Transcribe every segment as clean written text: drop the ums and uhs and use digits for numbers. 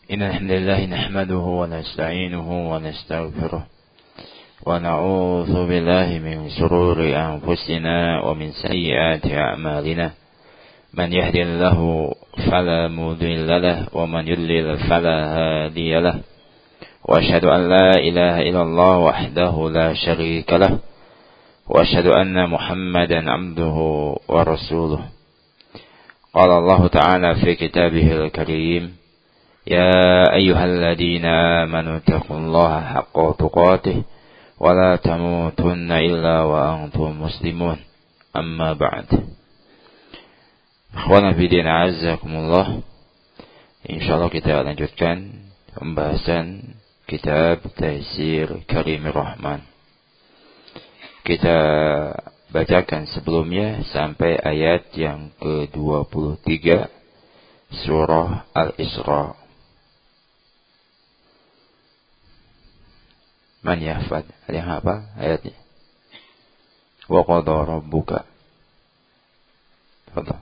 إن الحمد لله نحمده ونستعينه ونستغفره ونعوذ بالله من شرور أنفسنا ومن سيئات أعمالنا من يهد الله فلا مضل له ومن يضلل فلا هادي له وأشهد أن لا إله إلا الله وحده لا شريك له وأشهد أن محمدا عبده ورسوله قال الله تعالى في كتابه الكريم يا أيها الذين آمنوا اتقوا الله حق تقاته ولا تموتن إلا وأنتم مسلمون أما بعد Akhwana bidina azzakumullah. Insyaallah kita lanjutkan pembahasan kitab Taysir Karimir Rahman. Kita bacakan sebelumnya sampai ayat yang ke-23 surah Al-Isra. Man yahfad? Ada yang hafal ayatnya? Wa qadha rabbuka. Tafadhal.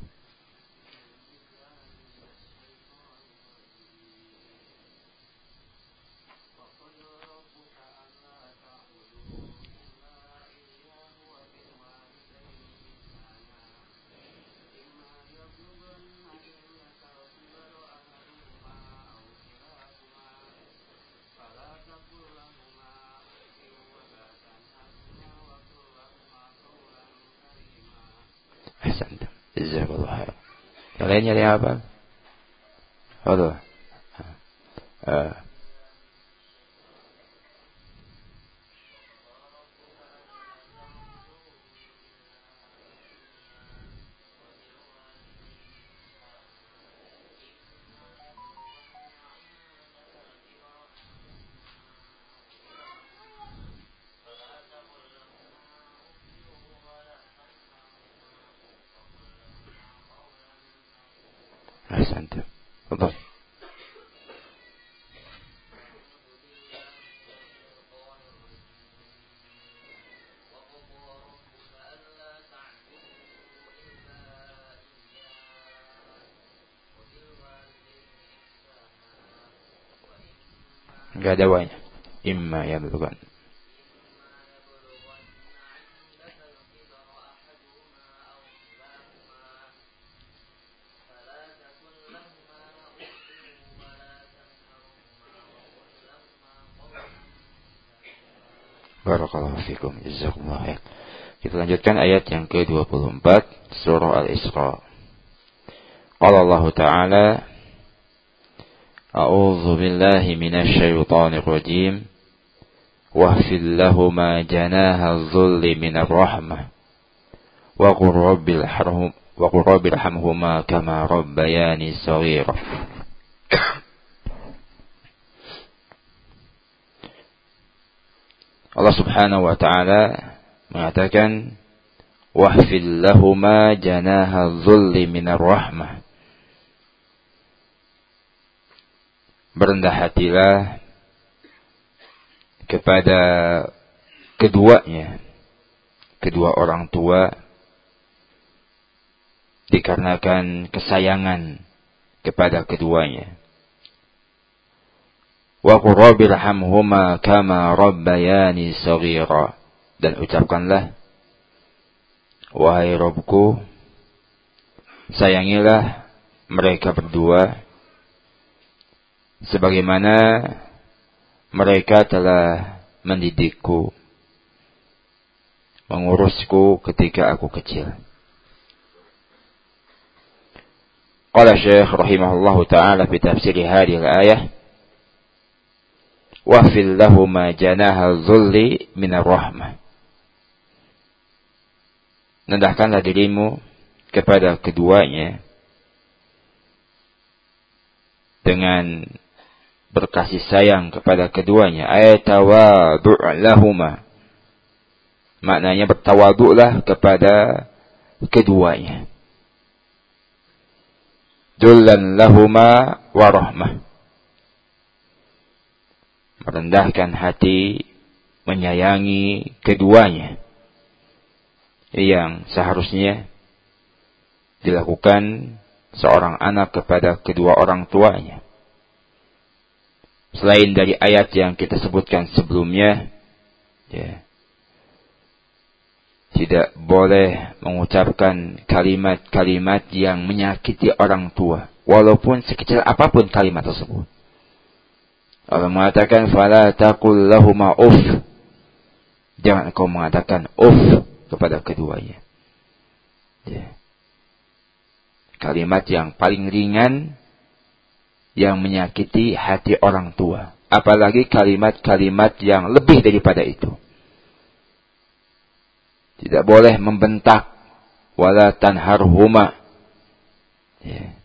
Jazakallah khair. Yang lainnya ada apa? Halo. Ahsanta. Tafadhal. Enggak ada wanya. Imma yablughan. Barakallahu fikum. Jazakumullah khair. Kita lanjutkan ayat yang ke-24 surah Al-Isra. Qala Allah Ta'ala A'udzu billahi minasy syaithanir rajim. Wahfid lahumā janāha adh-dhulli minar rahmah. Wa qur rabbirhamhumā kamā rabbayānī shaghīran. Allah Subhanahu wa Ta'ala mengatakan wahfid lahumā janāha adh-dhulli minar rahmah. Berendah hatilah kepada keduanya, kedua orang tua, dikarenakan kesayangan kepada keduanya. Wa qur rabbirhamhumā kamā rabbayānī shaghīran. Dan ucapkanlah, wahai Rabbku, sayangilah mereka berdua sebagaimana mereka telah mendidikku, mengurusku ketika aku kecil. Qala Syekh rahimahullahu ta'ala fi tafsir hadhihi al-ayah wahfid lahumā janāha adh-dhulli minar rahmah. Rendahkanlah dirimu kepada keduanya dengan berkasih sayang kepada keduanya. Ayatawadu' lahuma. Maknanya bertawaduklah kepada keduanya. Dullan lahuma warahmah. Merendahkan hati, menyayangi keduanya. Yang seharusnya dilakukan seorang anak kepada kedua orang tuanya. selain dari ayat yang kita sebutkan sebelumnya, ya, tidak boleh mengucapkan kalimat-kalimat yang menyakiti orang tua, walaupun sekecil apapun kalimat tersebut. Allah mengatakan, "Fala taqul lahuma uff." Jangan engkau mengatakan uff kepada keduanya. Ya. Kalimat yang paling ringan yang menyakiti hati orang tua. Apalagi kalimat-kalimat yang lebih daripada itu. Tidak boleh membentak. Wala tanharhuma. Ya.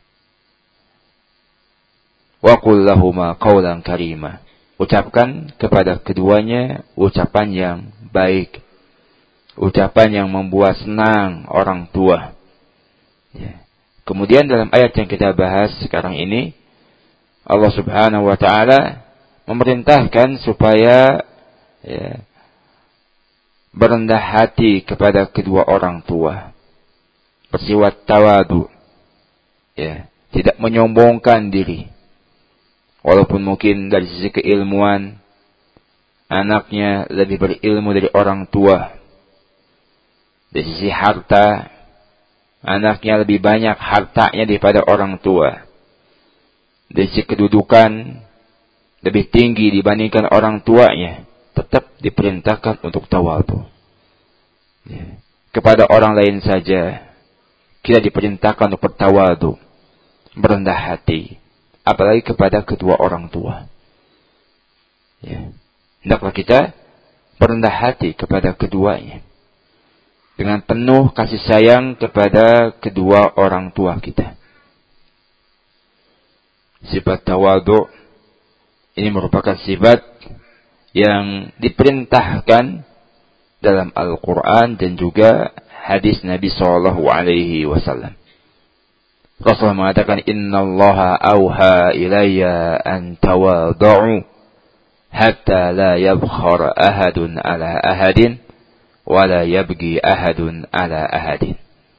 Wa qul lahuma qawlan karima. Ucapkan kepada keduanya ucapan yang baik. Ucapan yang membuat senang orang tua. Ya. Kemudian dalam ayat yang kita bahas sekarang ini, Allah Subhanahu wa ta'ala memerintahkan supaya, ya, berendah hati kepada kedua orang tua. Bersifat tawadu. Ya, tidak menyombongkan diri. Walaupun mungkin dari sisi keilmuan, anaknya lebih berilmu dari orang tua. Dari sisi harta, anaknya lebih banyak hartanya daripada orang tua. Dari sisi kedudukan, lebih tinggi dibandingkan orang tuanya. Tetap diperintahkan untuk tawadu. Ya. Kepada orang lain saja, kita diperintahkan untuk bertawadu, berendah hati. Apalagi kepada kedua orang tua. Ya. Hendaklah kita berendah hati kepada keduanya. Dengan penuh kasih sayang kepada kedua orang tua kita. Sifat tawadu ini merupakan sifat yang diperintahkan dalam Al-Quran dan juga hadis Nabi SAW. Rasulullah mengatakan, Inna Allaha awha ilayya an tawadu'u hatta la yabkhar ahadun ala ahadin wa la yabgi ahadun ala ahadin.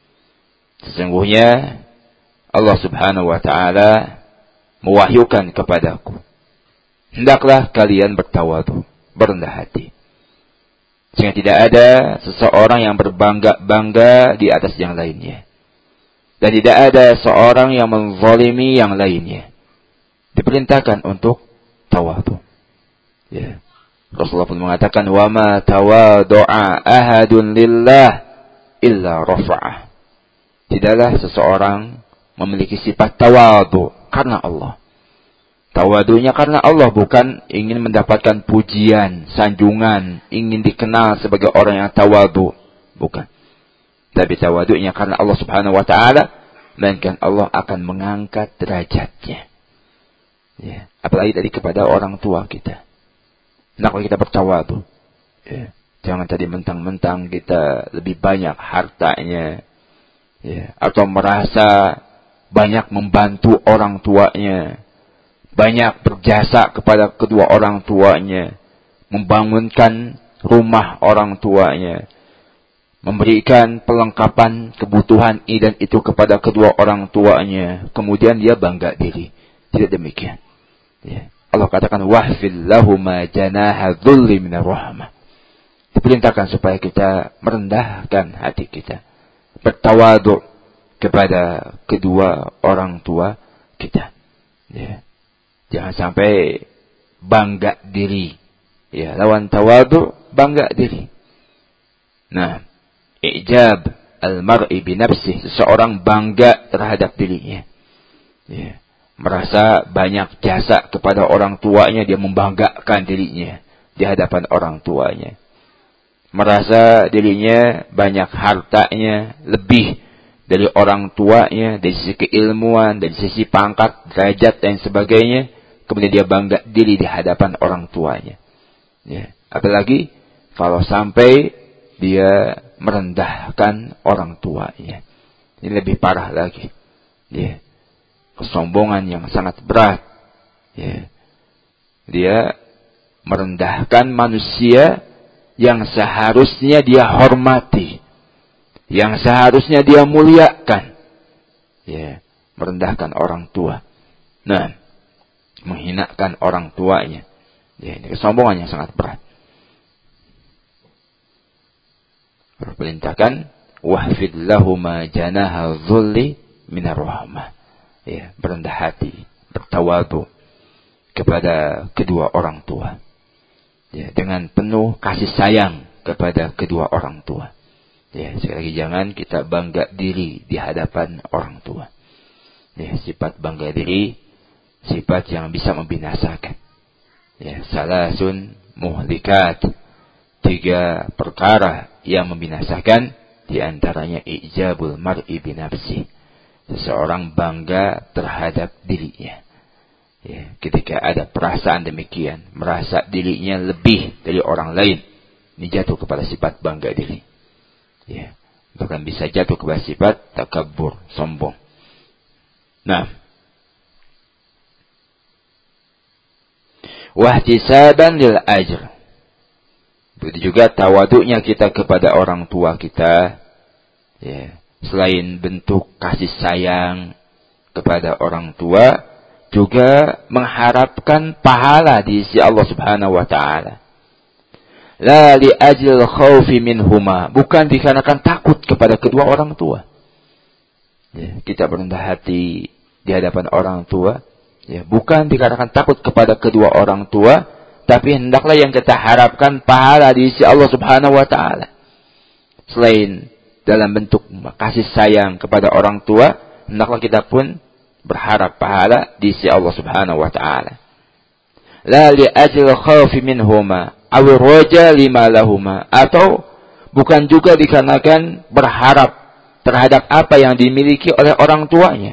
Sesungguhnya Allah Subhanahu wa ta'ala mewahyukan kepadaku, hendaklah kalian bertawadu, berendah hati. Sehingga tidak ada seseorang yang berbangga-bangga di atas yang lainnya. Dan tidak ada seorang yang menzalimi yang lainnya. Diperintahkan untuk tawadu. Ya. Rasulullah pun mengatakan, wa ma tawadu'a ahadun lillah illa rafa'ah. Tidaklah seseorang memiliki sifat tawadu karena Allah. Tawadunya karena Allah, bukan ingin mendapatkan pujian, sanjungan, ingin dikenal sebagai orang yang tawadu, bukan. Tapi tawadunya karena Allah Subhanahu wa ta'ala, melainkan Allah akan mengangkat derajatnya. Ya. Apalagi tadi kepada orang tua kita. Nah, kalau kita bertawadu, ya, jangan tadi mentang-mentang kita lebih banyak hartanya, ya, atau merasa banyak membantu orang tuanya, banyak berjasa kepada kedua orang tuanya, membangunkan rumah orang tuanya, memberikan pelengkapan kebutuhan ini dan itu kepada kedua orang tuanya, kemudian dia bangga diri. Tidak demikian. Ya. Allah katakan, wahfil lahuma janaha dhulli minar rahmah. Diperintahkan supaya kita merendahkan hati kita, bertawadu kepada kedua orang tua kita. Ya. Jangan sampai bangga diri. Ya, lawan tawadu, bangga diri. Nah, ijab al-mar'i binafsih, seseorang bangga terhadap dirinya. Ya, merasa banyak jasa kepada orang tuanya, dia membanggakan dirinya di hadapan orang tuanya. Merasa dirinya banyak hartanya, lebih dari orang tuanya, dari sisi keilmuan, dari sisi pangkat, derajat dan sebagainya. Kemudian dia bangga diri di hadapan orang tuanya. Ya. Apalagi kalau sampai dia merendahkan orang tuanya. Ini lebih parah lagi. Ya. Kesombongan yang sangat berat. Ya. Dia merendahkan manusia yang seharusnya dia hormati, yang seharusnya dia muliakan. Ya. Merendahkan orang tua. Nah, menghinakan orang tuanya. Ya, ini kesombongan yang sangat berat. Perintahkan wahfid lahuma janaha dhulli minar rahmah. Ya, berendah hati, bertawadu kepada kedua orang tua. Ya, dengan penuh kasih sayang kepada kedua orang tua. Ya, sekali lagi jangan kita bangga diri di hadapan orang tua. Ya, sifat bangga diri sifat yang bisa membinasakan. Ya, salasun muhlikat, 3 perkara yang membinasakan, di antaranya ijabul mar'i binafsi. Seseorang bangga terhadap dirinya. Ya, ketika ada perasaan demikian, merasa dirinya lebih dari orang lain, ini jatuh kepada sifat bangga diri. Ya, bahkan bisa jatuh kepada sifat takabur, sombong. Nah, wahtisaban lil ajr. Begitu juga tawaduknya kita kepada orang tua kita. Ya, selain bentuk kasih sayang kepada orang tua, juga mengharapkan pahala di sisi Allah Subhanahu wa taala. La li ajil khaufi minhuma, bukan dikarenakan takut kepada kedua orang tua. Ya, kita berendah hati di hadapan orang tua, ya, bukan dikarenakan takut kepada kedua orang tua, tapi hendaklah yang kita harapkan pahala di sisi Allah Subhanahu wa taala. Selain dalam bentuk kasih sayang kepada orang tua, hendaklah kita pun berharap pahala di sisi Allah Subhanahu wa taala. La li ajli khaufi minhuma aw raja lima lahuma, atau bukan juga dikarenakan berharap terhadap apa yang dimiliki oleh orang tuanya.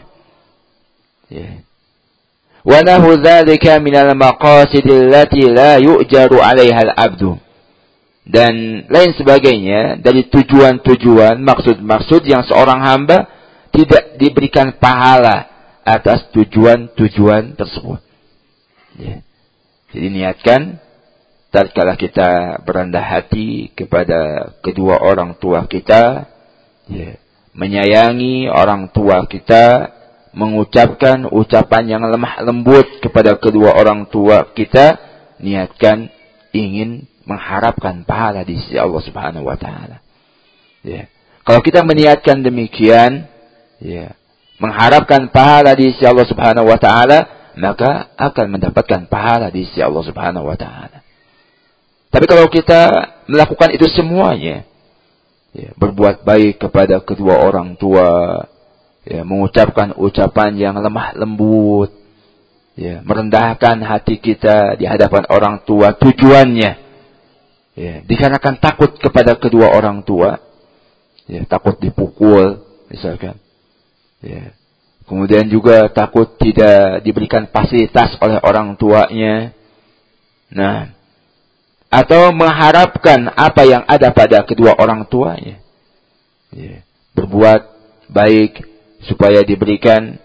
Ya. Wa nahu dzalika minal maqasidil lati la yu'jaru 'alaiha al-'abdu. Dan lain sebagainya dari tujuan-tujuan, maksud-maksud yang seorang hamba tidak diberikan pahala atas tujuan-tujuan tersebut. Ya. Jadi niatkan tatkala kita berendah hati kepada kedua orang tua kita, ya, menyayangi orang tua kita, mengucapkan ucapan yang lemah lembut kepada kedua orang tua kita, niatkan ingin mengharapkan pahala di sisi Allah Subhanahu wa taala. Ya. Kalau kita meniatkan demikian, ya, mengharapkan pahala di sisi Allah Subhanahu wa taala, maka akan mendapatkan pahala di sisi Allah Subhanahu wa taala. Tapi kalau kita melakukan itu semuanya, ya, berbuat baik kepada kedua orang tua, ya, mengucapkan ucapan yang lemah lembut, ya, merendahkan hati kita di hadapan orang tua, tujuannya, ya, dikarenakan takut kepada kedua orang tua, ya, takut dipukul, misalkan, ya, kemudian juga takut tidak diberikan fasilitas oleh orang tuanya, nah, atau mengharapkan apa yang ada pada kedua orang tuanya, ya, berbuat baik supaya diberikan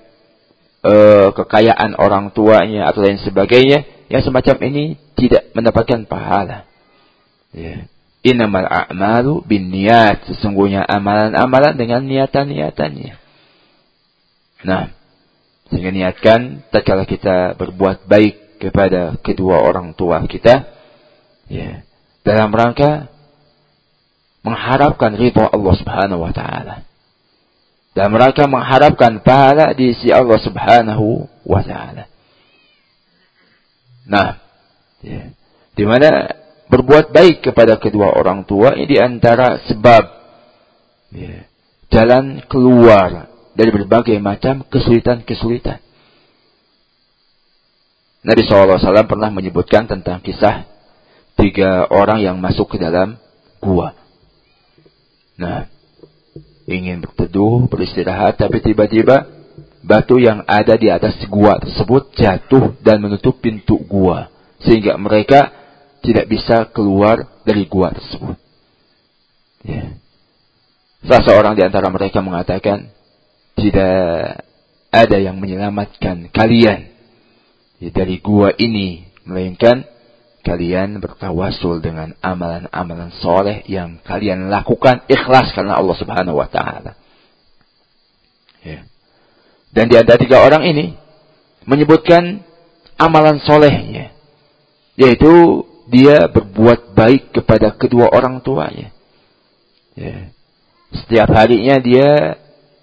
kekayaan orang tuanya atau lain sebagainya, yang semacam ini tidak mendapatkan pahala. Ya. Innamal a'malu binniyat, sesungguhnya amalan-amalan dengan niatan-niatannya. Nah, sehingga niatkan tatkala kita berbuat baik kepada kedua orang tua kita, ya, dalam rangka mengharapkan ridha Allah Subhanahu wa taala. Dan mereka mengharapkan pahala di sisi Allah Subhanahu wa taala. Nah, ya, di mana berbuat baik kepada kedua orang tua ini di antara sebab, ya, jalan keluar dari berbagai macam kesulitan-kesulitan. Nabi SAW pernah menyebutkan tentang kisah 3 orang yang masuk ke dalam gua. Nah, ingin berteduh, beristirahat, tapi tiba-tiba batu yang ada di atas gua tersebut jatuh dan menutup pintu gua, sehingga mereka tidak bisa keluar dari gua tersebut. Ya. Salah seorang di antara mereka mengatakan, tidak ada yang menyelamatkan kalian dari gua ini, melainkan kalian bertawasul dengan amalan-amalan soleh yang kalian lakukan ikhlas karena Allah Subhanahu wa taala. Ya. Dan di antara 3 orang ini menyebutkan amalan solehnya, yaitu dia berbuat baik kepada kedua orang tuanya. Ya. Setiap harinya dia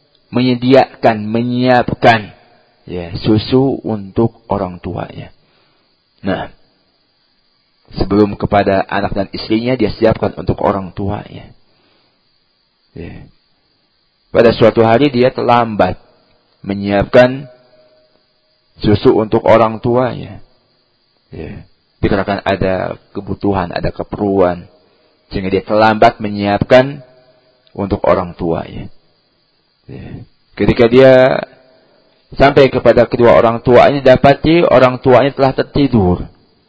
menyiapkan ya, susu untuk orang tuanya. Nah, sebelum kepada anak dan istrinya, dia siapkan untuk orang tuanya. Ya. Pada suatu hari dia terlambat menyiapkan susu untuk orang tuanya. Ya. Dikarenakan ada kebutuhan, ada keperluan, sehingga dia terlambat menyiapkan untuk orang tuanya. Ya. Ketika dia sampai kepada kedua orang tuanya, dapati orang tuanya telah tertidur.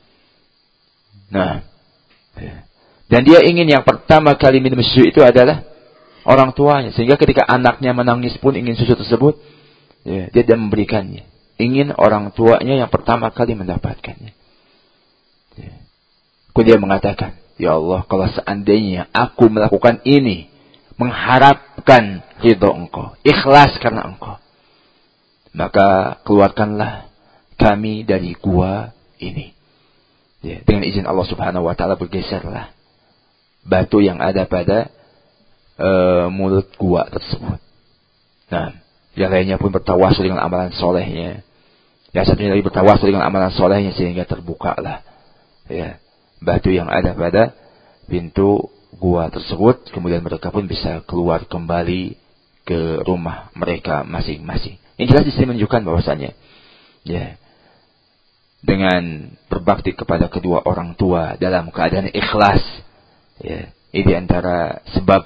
Nah, ya. Dan dia ingin yang pertama kali minum susu itu adalah orang tuanya. Sehingga ketika anaknya menangis pun ingin susu tersebut, ya, dia tidak memberikannya. Ingin orang tuanya yang pertama kali mendapatkannya. Ya. Kemudian dia mengatakan, ya Allah, kalau seandainya aku melakukan ini, mengharapkan ridho Engkau, ikhlas karena Engkau, maka keluarkanlah kami dari gua ini. Ya, dengan izin Allah Subhanahu wa Ta'ala bergeserlah batu yang ada pada mulut gua tersebut. Nah, yang lainnya pun bertawasul dengan amalan solehnya. Yang satunya lagi bertawasul dengan amalan solehnya, sehingga terbukalah ya, batu yang ada pada pintu gua tersebut. Kemudian mereka pun bisa keluar kembali ke rumah mereka masing-masing. Yang jelas di sini menunjukkan bahwasanya, ya, dengan berbakti kepada kedua orang tua dalam keadaan ikhlas, ya, ini antara sebab,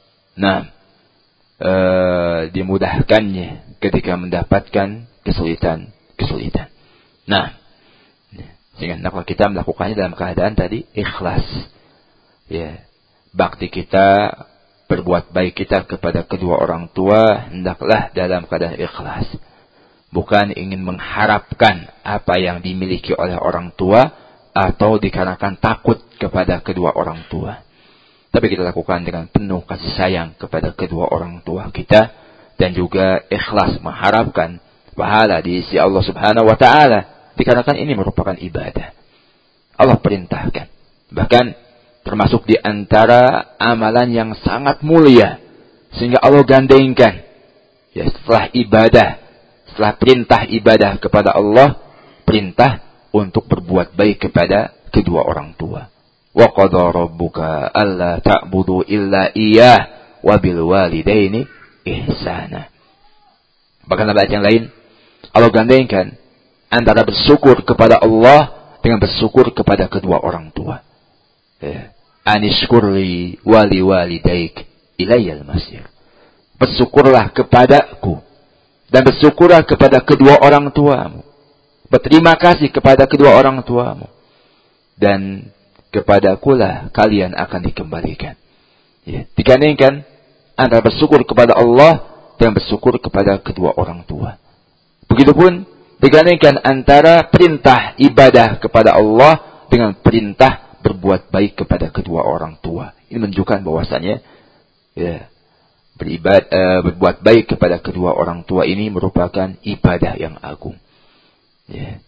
dimudahkannya ketika mendapatkan kesulitan. Nah, sehingga hendaklah kita melakukannya dalam keadaan tadi ikhlas. Ya, bakti kita, berbuat baik kita kepada kedua orang tua hendaklah dalam keadaan ikhlas. Bukan ingin mengharapkan apa yang dimiliki oleh orang tua atau dikarenakan takut kepada kedua orang tua. Tapi kita lakukan dengan penuh kasih sayang kepada kedua orang tua kita, dan juga ikhlas mengharapkan pahala di sisi Allah Subhanahu wa Ta'ala, dikarenakan ini merupakan ibadah. Allah perintahkan. Bahkan termasuk di antara amalan yang sangat mulia, sehingga Allah gandengkan, ya, setelah ibadah, setelah perintah ibadah kepada Allah, perintah untuk berbuat baik kepada kedua orang tua. Wa qadha rabbuka alla ta'budu illa iyyah wa bil walidaini ihsana. Bahkan ayat yang lain Allah gandengkan antara bersyukur kepada Allah dengan bersyukur kepada kedua orang tua. Ya. Anishkurli wali walidaik ilayyal masir. Bersyukurlah kepadaku dan bersyukurlah kepada kedua orang tuamu. Berterima kasih kepada kedua orang tuamu, dan kepadakulah kalian akan dikembalikan. Ya, digandengkan antara bersyukur kepada Allah dan bersyukur kepada kedua orang tua. Begitupun digandengkan antara perintah ibadah kepada Allah dengan perintah berbuat baik kepada kedua orang tua. Ini menunjukkan bahwasannya, ya, berbuat baik kepada kedua orang tua ini merupakan ibadah yang agung. Ya.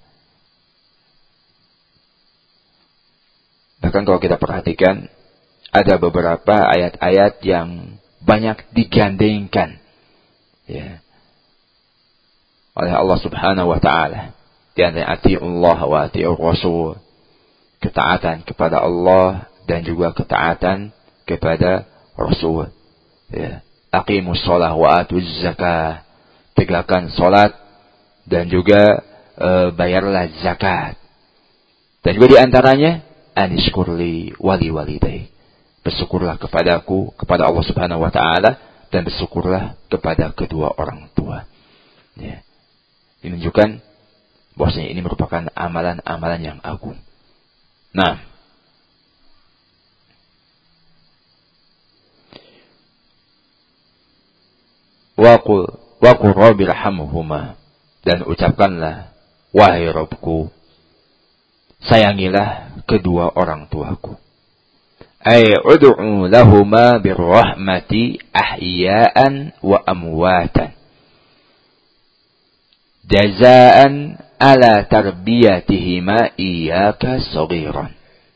Bahkan kalau kita perhatikan, ada beberapa ayat-ayat yang banyak digandengkan, ya, oleh Allah Subhanahu wa Ta'ala. Di antara ati'ullah wa ati'ur rasul, ketaatan kepada Allah dan juga ketaatan kepada Rasul. Ya. Aqimus shalah wa atuz zakah, tegakkan salat dan juga bayarlah zakat. Dan juga di antaranya anishkurli wali walidai, bersyukurlah kepadaku, kepada Allah Subhanahu wa Ta'ala, dan bersyukurlah kepada kedua orang tua. Ya. Ini menunjukkan bahwasanya ini merupakan amalan-amalan yang agung. Nah, waqul rabbirhamhuma, dan ucapkanlah, wahai Rabbku, sayangilah kedua orang tuaku. Ay ud'u lahuma birrahmati ahya'an wa amwatan. jazaan ala tarbiyatihima iyyaka saghiran.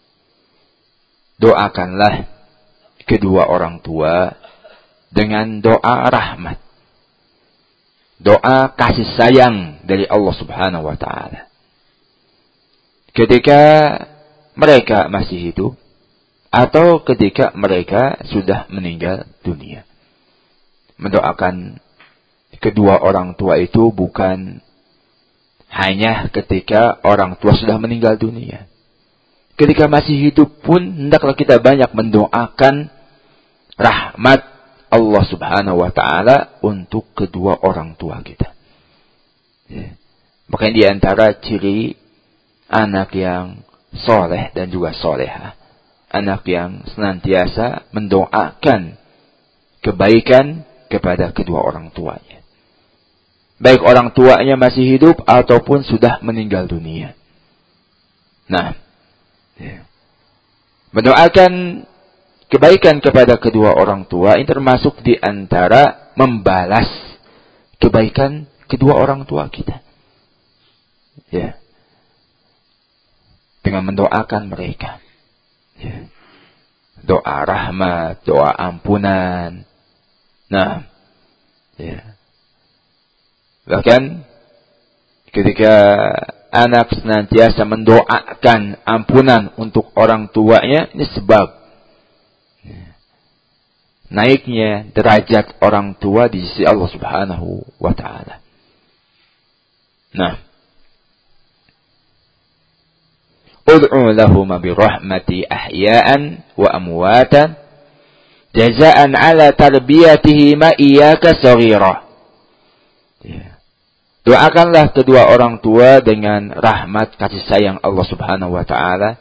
Doakanlah kedua orang tua dengan doa rahmat, doa kasih sayang dari Allah Subhanahu wa taala. Ketika mereka masih hidup atau ketika mereka sudah meninggal dunia. Mendoakan kedua orang tua itu bukan hanya ketika orang tua sudah meninggal dunia. Ketika masih hidup pun hendaklah kita banyak mendoakan rahmat Allah Subhanahu wa taala untuk kedua orang tua kita. Makanya di antara ciri anak yang soleh dan juga solehah, anak yang senantiasa mendoakan kebaikan kepada kedua orang tuanya. Baik orang tuanya masih hidup ataupun sudah meninggal dunia. Nah, mendoakan kebaikan kepada kedua orang tua ini termasuk di antara membalas kebaikan kedua orang tua kita. Ya. Dengan mendoakan mereka. Ya. Doa rahmat, doa ampunan. Nah, ya. Bahkan ketika anak senantiasa mendoakan ampunan untuk orang tuanya, ini sebab naiknya derajat orang tua di sisi Allah Subhanahu wa taala. Nah, ud'u lahum bi rahmati ahya'an wa amwatan jazaan ala tarbiyatihima iyyaka saghira. Doakanlah kedua orang tua dengan rahmat kasih sayang Allah Subhanahu wa taala,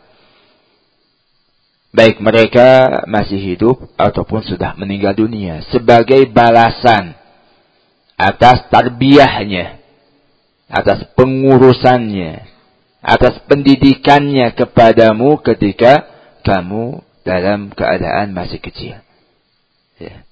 baik mereka masih hidup ataupun sudah meninggal dunia, sebagai balasan atas tarbiyahnya, atas pengurusannya, atas pendidikannya kepadamu ketika kamu dalam keadaan masih kecil. Ya.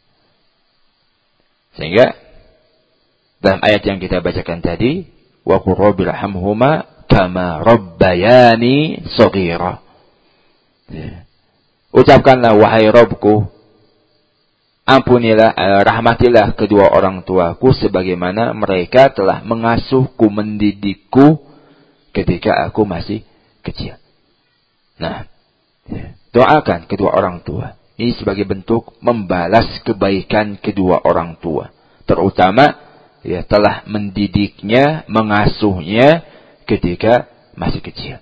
Sehingga dalam ayat yang kita bacakan tadi, wa qur rabbirhamhuma kama rabbayani shaghira. Ya. Ucapkanlah, wahai Rabbku, ampunilah, rahmatilah kedua orang tuaku sebagaimana mereka telah mengasuhku, mendidikku ketika aku masih kecil. Nah, doakan kedua orang tua. Ini sebagai bentuk membalas kebaikan kedua orang tua. Terutama ya telah mendidiknya, mengasuhnya ketika masih kecil.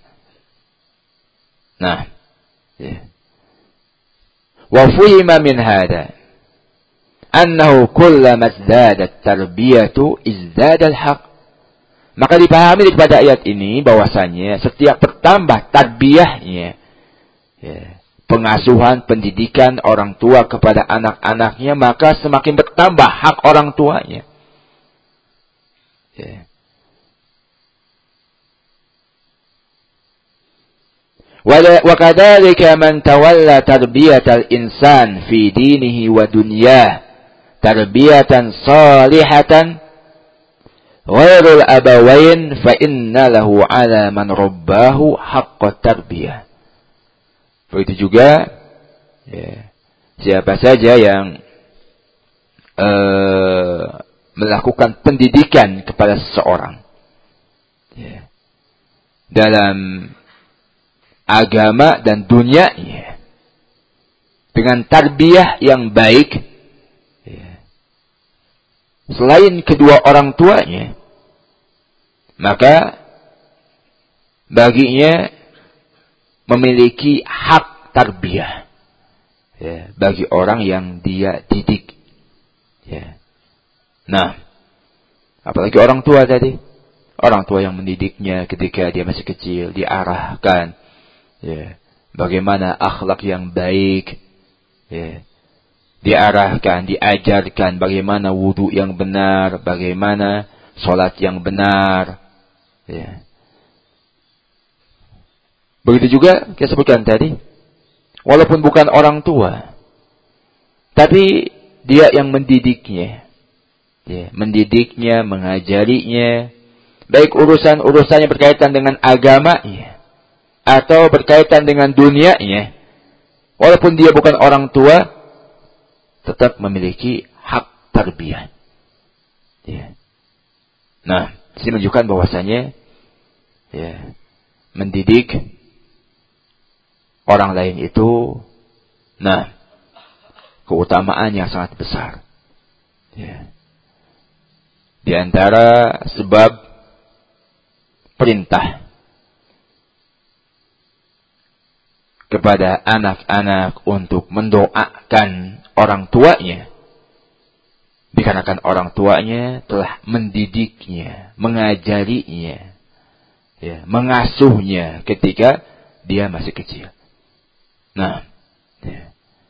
Nah, ya. Wa fuhima min hada annahu kullama izdadat tarbiyatu izdadal haqq. Maka dipahami daripada ayat ini bahwasanya setiap bertambah tarbiyahnya, ya, pengasuhan, pendidikan orang tua kepada anak-anaknya, maka semakin bertambah hak orang tuanya. Ya. Wa kadzalika man tawalla tarbiyatal insan fi dinihi wa dunyah tarbiyatan salihatan ghairul abawain fa inna lahu ala man rabbahu haqqat tarbiyah. Begitu juga ya, siapa saja yang melakukan pendidikan kepada seseorang ya, dalam agama dan dunianya dengan tarbiyah yang baik ya, selain kedua orang tuanya, maka baginya memiliki hak tarbiyah ya, bagi orang yang dia didik ya. Nah, apalagi orang tua tadi. Orang tua yang mendidiknya ketika dia masih kecil, diarahkan. Ya, bagaimana akhlak yang baik. Ya, diarahkan, diajarkan bagaimana wudu yang benar, bagaimana sholat yang benar. Ya. Begitu juga kita sebutkan tadi. Walaupun bukan orang tua, tapi dia yang mendidiknya. Ya, mendidiknya, mengajarinya, baik urusan-urusan yang berkaitan dengan agamanya atau berkaitan dengan dunianya, walaupun dia bukan orang tua, tetap memiliki hak tarbiyah. Ya. Nah, ini menunjukkan bahwasanya ya, mendidik orang lain itu, nah, keutamaan yang sangat besar. Ya. Di antara sebab perintah kepada anak-anak untuk mendoakan orang tuanya, dikarenakan orang tuanya telah mendidiknya, mengajarinya, ya, mengasuhnya ketika dia masih kecil. Nah, ya.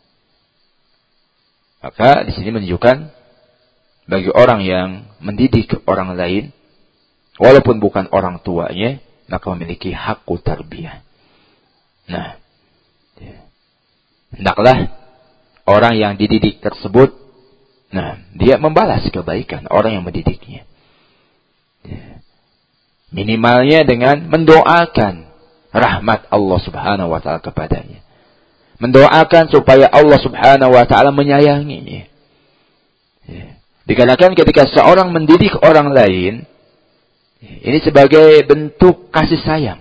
Maka di sini menunjukkan bagi orang yang mendidik orang lain, walaupun bukan orang tuanya, maka memiliki hak tarbiyah. Nah, ya. Hendaklah orang yang dididik tersebut, nah, dia membalas kebaikan orang yang mendidiknya. Ya. Minimalnya dengan mendoakan rahmat Allah Subhanahu wa taala kepadanya. Mendoakan supaya Allah Subhanahu wa taala menyayanginya. Ya. Dikarenakan ketika seorang mendidik orang lain, ini sebagai bentuk kasih sayang.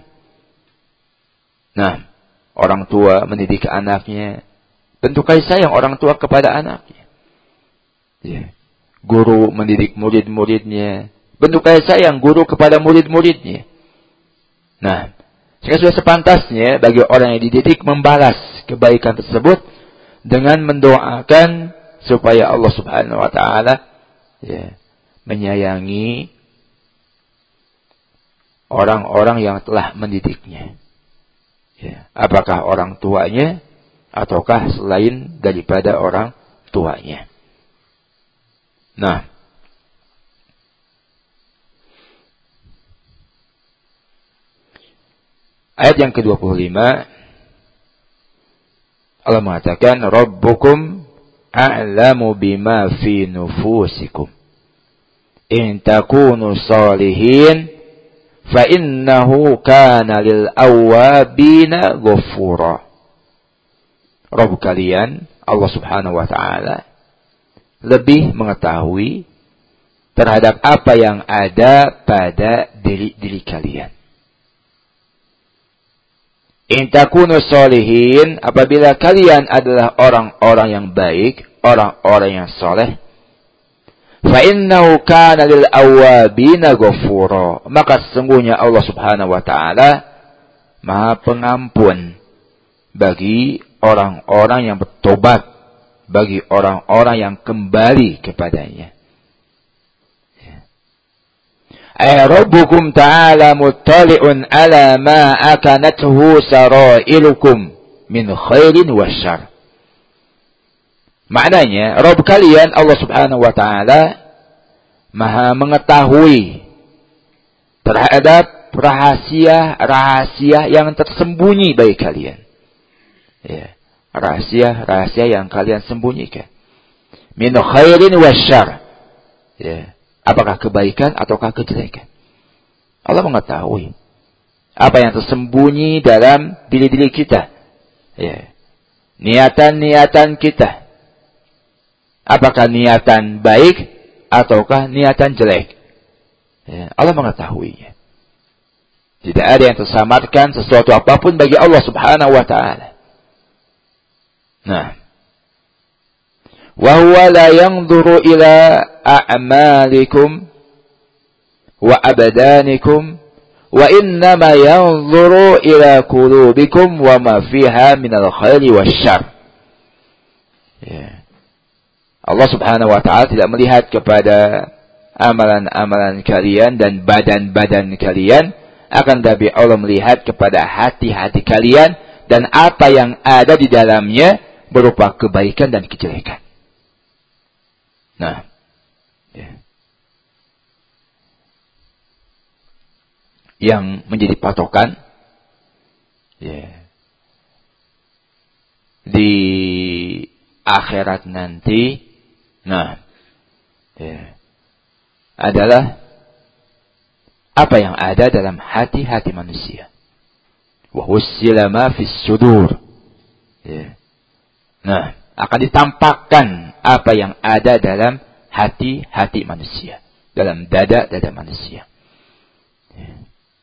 Nah, orang tua mendidik anaknya, bentuk kasih sayang orang tua kepada anaknya. Ya. Guru mendidik murid-muridnya, bentuk kasih sayang guru kepada murid-muridnya. Nah, sudah sepantasnya bagi orang yang dididik membalas kebaikan tersebut dengan mendoakan supaya Allah Subhanahu wa taala ya, menyayangi orang-orang yang telah mendidiknya. Ya, apakah orang tuanya ataukah selain daripada orang tuanya. Nah, ayat yang ke-25 Allah mengatakan Rabbukum a'lamu bima fi nufusikum in takunu salihin fa innahu kana lil awwabina ghafura. Rabb kalian Allah Subhanahu wa taala lebih mengetahui terhadap apa yang ada pada diri kalian. In takunu sholihin, apabila kalian adalah orang-orang yang baik, orang-orang yang soleh, fa innahu kana lil awwabina ghafura, maka sesungguhnya Allah Subhanahu wa taala Maha Pengampun bagi orang-orang yang bertobat, bagi orang-orang yang kembali kepadanya. Ay Rabbukum ta'ala muttali'un ala ma akanathu sarailukum min khairin wa syarr. Maknanya, Rabb kalian Allah Subhanahu wa taala Maha mengetahui terhadap rahasia-rahasia yang tersembunyi bagi kalian. Ya, rahasia-rahasia yang kalian sembunyikan. Min khairin wa syarr. Ya. Apakah kebaikan ataukah kejelekan? Allah mengetahui apa yang tersembunyi dalam diri-diri kita. Ya. Niatan-niatan kita. Apakah niatan baik ataukah niatan jelek? Ya. Allah mengetahuinya. Tidak ada yang tersamarkan sesuatu apapun bagi Allah Subhanahu wa taala. Nah, وَهُوَ لَا يَنْظُرُ إِلَىٰ أَعْمَالِكُمْ وَأَبْدَانِكُمْ وَإِنَّمَا يَنْظُرُ إِلَىٰ قُلُوبِكُمْ وَمَا فِيهَا مِنَ الْخَيْرِ وَالشَّرِّ. Allah Subhanahu wa taala tidak melihat kepada amalan-amalan kalian dan badan-badan kalian, akan tetapi Allah melihat kepada hati-hati kalian dan apa yang ada di dalamnya berupa kebaikan dan kejelekan. Nah, ya. Yang menjadi patokan ya, di akhirat nanti, nah, ya, adalah apa yang ada dalam hati-hati manusia. Wa hussila ma fis sudur. Ya. Nah, akan ditampakkan apa yang ada dalam hati-hati manusia, dalam dada-dada manusia. Ya.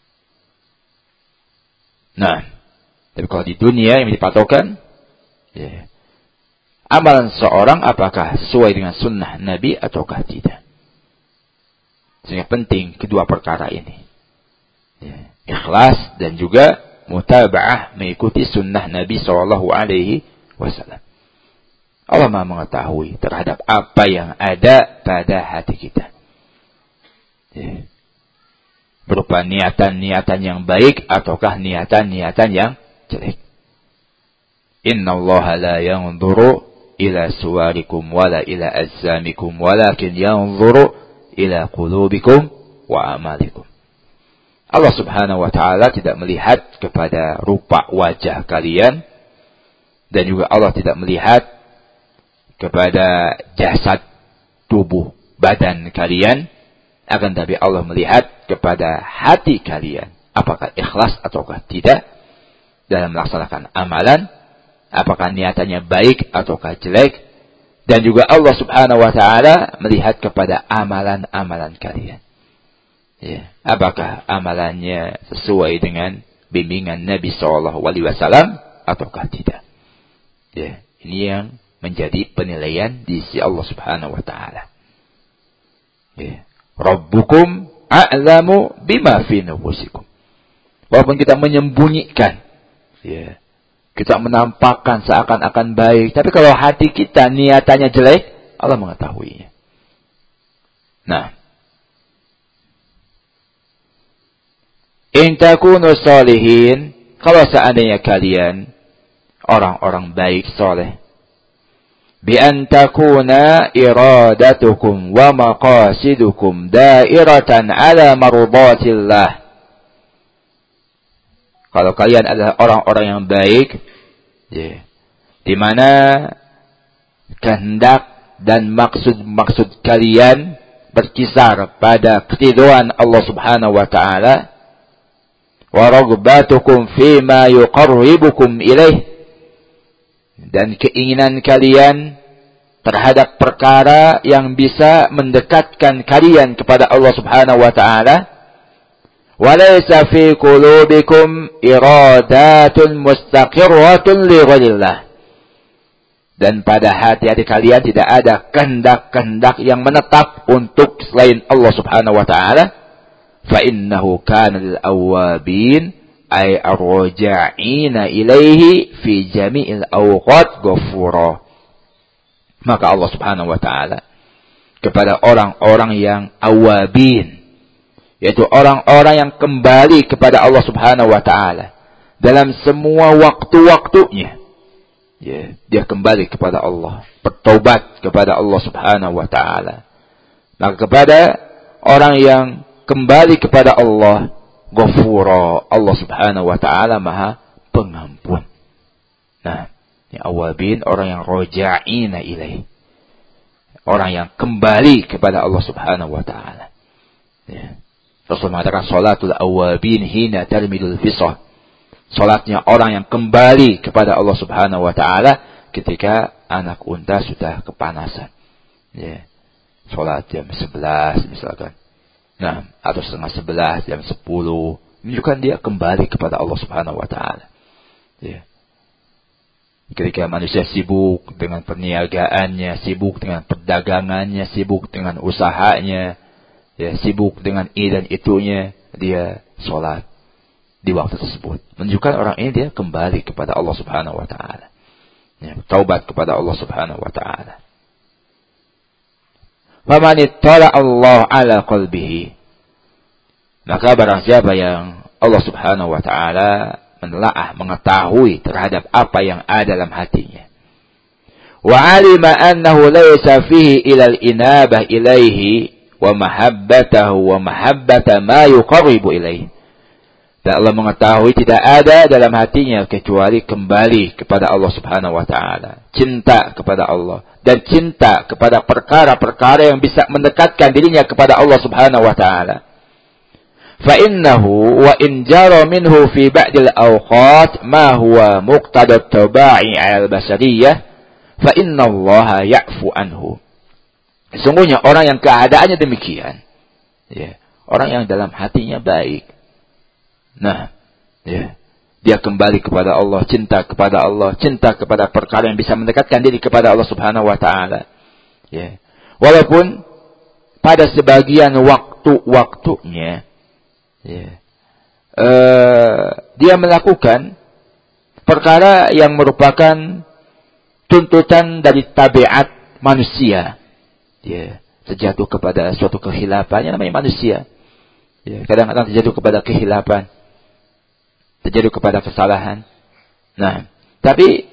Nah, tapi kalau di dunia yang dipatokan, ya, amalan seorang apakah sesuai dengan sunnah Nabi ataukah tidak. Sehingga penting kedua perkara ini. Ya, ikhlas dan juga mutaba'ah, mengikuti sunnah Nabi SAW. Allah Maha mengetahui terhadap apa yang ada pada hati kita. Ya. Berupa niatan-niatan yang baik ataukah niatan-niatan yang jelek. Innallaha la yanzuru ila suwarikum wala ila ajsamikum walakin yanzuru ila qulubikum wa amalikum. Allah Subhanahu wa taala tidak melihat kepada rupa wajah kalian, dan juga Allah tidak melihat kepada jasad tubuh badan kalian, akan tapi Allah melihat kepada hati kalian, apakah ikhlas ataukah tidak dalam melaksanakan amalan, apakah niatannya baik ataukah jelek, dan juga Allah Subhanahu wa taala melihat kepada amalan-amalan kalian. Ya, apakah amalannya sesuai dengan bimbingan Nabi SAW ataukah tidak? Ya, ini yang menjadi penilaian di sisi Allah Subhanahu wa taala. Ya, Rabbukum a'lamu bima fi nufusikum. Walaupun kita menyembunyikan, ya, kita menampakkan seakan-akan baik, tapi kalau hati kita niatannya jelek, Allah mengetahuinya. Nah, in takunu sholihin, kalau seandainya kalian orang-orang baik soleh, bi an takuna iradatukum wa maqasidukum dairatan ala mardatillah. Kalau kalian adalah orang-orang yang baik, ya, di mana kehendak dan maksud-maksud kalian berkisar pada keridhaan Allah Subhanahu wa taala, wa raghbatukum fima yuqarribukum ilaih, dan keinginan kalian terhadap perkara yang bisa mendekatkan kalian kepada Allah Subhanahu wa taala, walaysa fi qulubikum iradatun mustaqirratun li ghairillah, dan pada hati-hati kalian tidak ada kehendak-kehendak yang menetap untuk selain Allah Subhanahu wa taala, fa innahu kana lil awabin ay arja'ina ilaihi fi jami'il awqat ghafura. Maka Allah Subhanahu wa taala kepada orang-orang yang awabin, yaitu orang-orang yang kembali kepada Allah Subhanahu wa taala dalam semua waktu-waktunya, ya, dia kembali kepada Allah, bertaubat kepada Allah Subhanahu wa taala. Maka kepada orang yang kembali kepada Allah, Ghafura, Allah Subhanahu wa taala Maha Pengampun. Nah, ini awabin, orang yang roja'ina ilaih, orang yang kembali kepada Allah Subhanahu wa taala. Ya. Rasul mengatakan salatul awabin hina tarmidul fisah. Salatnya orang yang kembali kepada Allah Subhanahu wa taala ketika anak unta sudah kepanasan. Ya. Salat jam 11 misalkan. Nah, atau setengah 11, jam 10, menunjukkan dia kembali kepada Allah Subhanahu wa taala. Ya. Ketika manusia sibuk dengan perniagaannya, sibuk dengan perdagangannya, sibuk dengan usahanya, ya, sibuk dengan ini dan itunya, dia sholat di waktu tersebut. Menunjukkan orang ini dia kembali kepada Allah Subhanahu wa taala. Ya, taubat kepada Allah Subhanahu wa taala. Faman ittala Allah ala qalbihi, maka barang siapa yang Allah Subhanahu wa taala menelaah, mengetahui terhadap apa yang ada dalam hatinya, wa alima annahu laysa fihi ila al-inabah ilaihi wa mahabbatahu wa mahabbata ma yuqarribu ilaihi, Dan Allah mengetahui tidak ada dalam hatinya kecuali kembali kepada Allah Subhanahu wa taala, cinta kepada Allah dan cinta kepada perkara-perkara yang bisa mendekatkan dirinya kepada Allah Subhanahu wa taala. Fa innahu wa in jara minhu fi ba'dil awqat ma huwa muqtada at-taba'i 'ala al-basariyah fa innallaha ya'fu anhu. Sesungguhnya orang yang keadaannya demikian, ya, orang yang dalam hatinya baik. Nah, ya, dia kembali kepada Allah, cinta kepada Allah, cinta kepada perkara yang bisa mendekatkan diri kepada Allah Subhanahu wa taala. Ya. Walaupun pada sebagian waktu-waktunya, ya, dia melakukan perkara yang merupakan tuntutan dari tabiat manusia. Ya, terjatuh kepada suatu kekhilafan yang namanya manusia. Ya, kadang-kadang terjatuh kepada kekhilafan, terjadi kepada kesalahan. Nah, tapi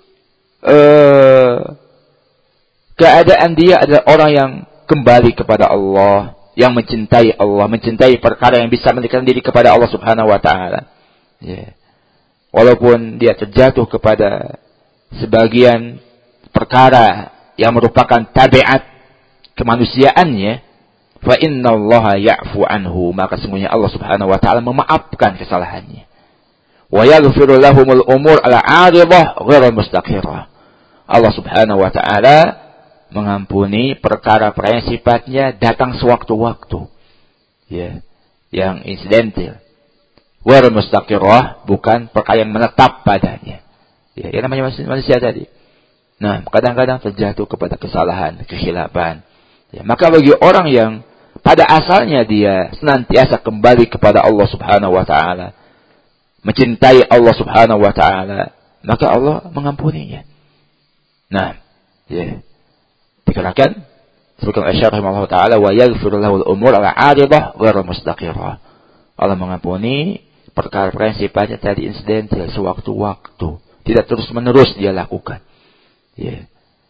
keadaan dia adalah orang yang kembali kepada Allah, yang mencintai Allah, mencintai perkara yang bisa mendekatkan diri kepada Allah Subhanahu wa taala. Ya. Walaupun dia terjatuh kepada sebagian perkara yang merupakan tabiat kemanusiaannya, fa innallaha ya'fu anhu, maka sesungguhnya Allah Subhanahu wa taala memaafkan kesalahannya. Wa yaghfiru lahumul umur al-'aridah ghairal mustaqirah. Allah Subhanahu wa taala mengampuni perkara-perkara yang sifatnya datang sewaktu-waktu. Ya, yang insidental. Ghairal mustaqirah, bukan perkara yang menetap padanya. Ya, yang namanya manusia tadi. Nah, kadang-kadang terjatuh kepada kesalahan, kekhilafan. Ya, maka bagi orang yang pada asalnya dia senantiasa kembali kepada Allah Subhanahu wa taala, mencintai Allah Subhanahu wa taala, maka Allah mengampuninya. Nah, ya. Dikatakan sebutkan oleh Syekh rahimahullah taala, wa yaghfir lahu al-umur al-'aridah ghairu mustaqirah. Allah mengampuni perkara-perkara yang sifatnya tadi insidental, sewaktu-waktu, tidak terus-menerus dia lakukan. Ya.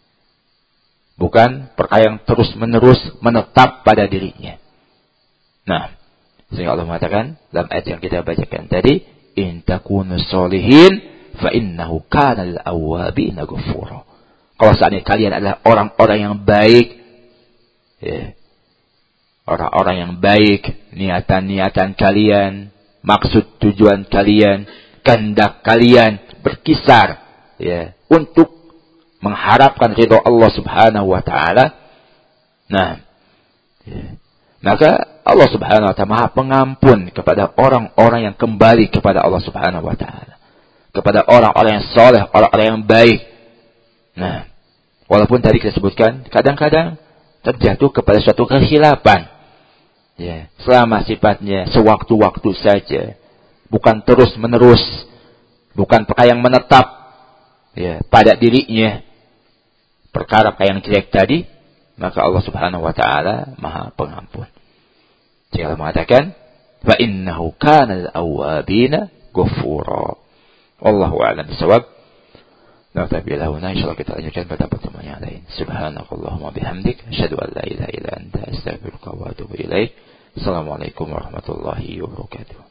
Bukan perkara yang terus-menerus menetap pada dirinya. Nah, sehingga Allah mengatakan dalam ayat yang kita bacakan tadi, in takunu sholihin fa innahu kana lil awwabina ghafura. Kalau seandainya kalian adalah orang-orang yang baik, ya, orang-orang yang baik, niatan-niatan kalian, maksud tujuan kalian, kehendak kalian berkisar, ya, untuk mengharapkan ridha Allah Subhanahu wa taala. Nah, ya, maka Allah Subhanahu wa taala Maha Pengampun kepada orang-orang yang kembali kepada Allah Subhanahu wa taala. Kepada orang-orang yang saleh, orang-orang yang baik. Nah, walaupun tadi kita sebutkan kadang-kadang terjatuh kepada suatu kekhilafan. Ya, selama sifatnya sewaktu-waktu saja, bukan terus-menerus, bukan perkara yang menetap, ya, pada dirinya. Perkara yang jelek tadi, maka Allah Subhanahu wa taala Maha Pengampun. Jika Allah mengatakan, fa innahu kana lil-awwabina ghafura. Wallahu a'lam bishawab. Naktafi lahuna, insyaallah kita lanjutkan pada pertemuan yang lain. Subhanakallahumma bihamdik, asyhadu an la ilaha illa anta, astaghfiruka wa atubu ilaik. Assalamualaikum warahmatullahi wabarakatuh.